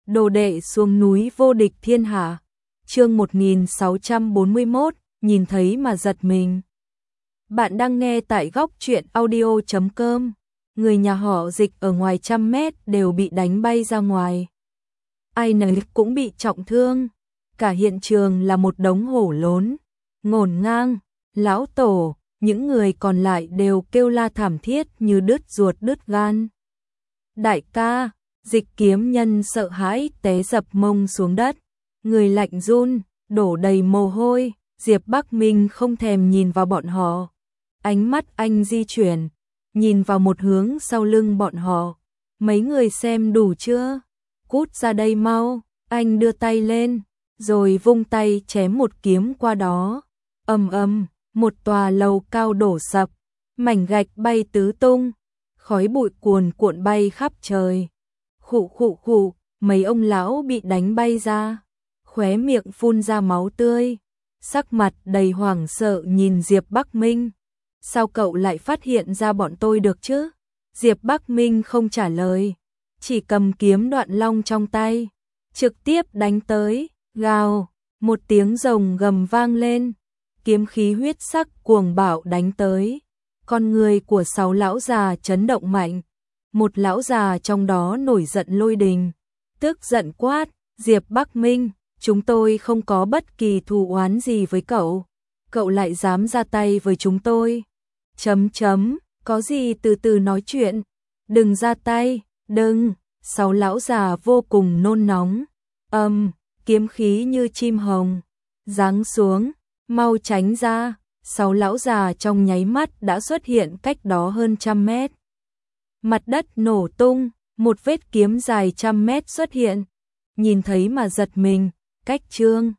Đồ đệ xuống núi vô địch thiên hạ. Chương 1641, nhìn thấy mà giật mình. Bạn đang nghe tại góc truyện audio.com. Người nhà họ Dịch ở ngoài 100 mét đều bị đánh bay ra ngoài. Ai nấy cũng bị trọng thương. Cả hiện trường là một đống hổ lốn, ngổn ngang, lão tổ, những người còn lại đều kêu la thảm thiết như đứt ruột đứt gan. Đại ca, Dịch kiếm nhân sợ hãi té dập mông xuống đất, người lạnh run, đổ đầy mồ hôi. Diệp Bắc Minh không thèm nhìn vào bọn họ, ánh mắt anh di chuyển, nhìn vào một hướng sau lưng bọn họ. Mấy người xem đủ chưa? Cút ra đây mau. Anh đưa tay lên, rồi vung tay chém một kiếm qua đó. Ầm ầm, một tòa lầu cao đổ sập, mảnh gạch bay tứ tung, khói bụi cuồn cuộn bay khắp trời. Khụ khụ khụ, mấy ông lão bị đánh bay ra, khóe miệng phun ra máu tươi, sắc mặt đầy hoảng sợ nhìn Diệp Bắc Minh. Sao cậu lại phát hiện ra bọn tôi được chứ? Diệp Bắc Minh không trả lời, chỉ cầm kiếm Đoạn Long trong tay, trực tiếp đánh tới. Gào, một tiếng rồng gầm vang lên, kiếm khí huyết sắc cuồng bạo đánh tới. Con người của 6 lão già chấn động mạnh. Một lão già trong đó nổi giận lôi đình, tức giận quát, Diệp Bắc Minh, chúng tôi không có bất kỳ thù oán gì với cậu. Cậu lại dám ra tay với chúng tôi. Có gì từ từ nói chuyện. Đừng ra tay, đừng. 6 lão già vô cùng nôn nóng. Kiếm khí như chim hồng giáng xuống, mau tránh ra. 6 lão già trong nháy mắt đã xuất hiện cách đó hơn 100 mét. Mặt đất nổ tung, một vết kiếm dài 100 mét xuất hiện. Nhìn thấy mà giật mình, cách Trương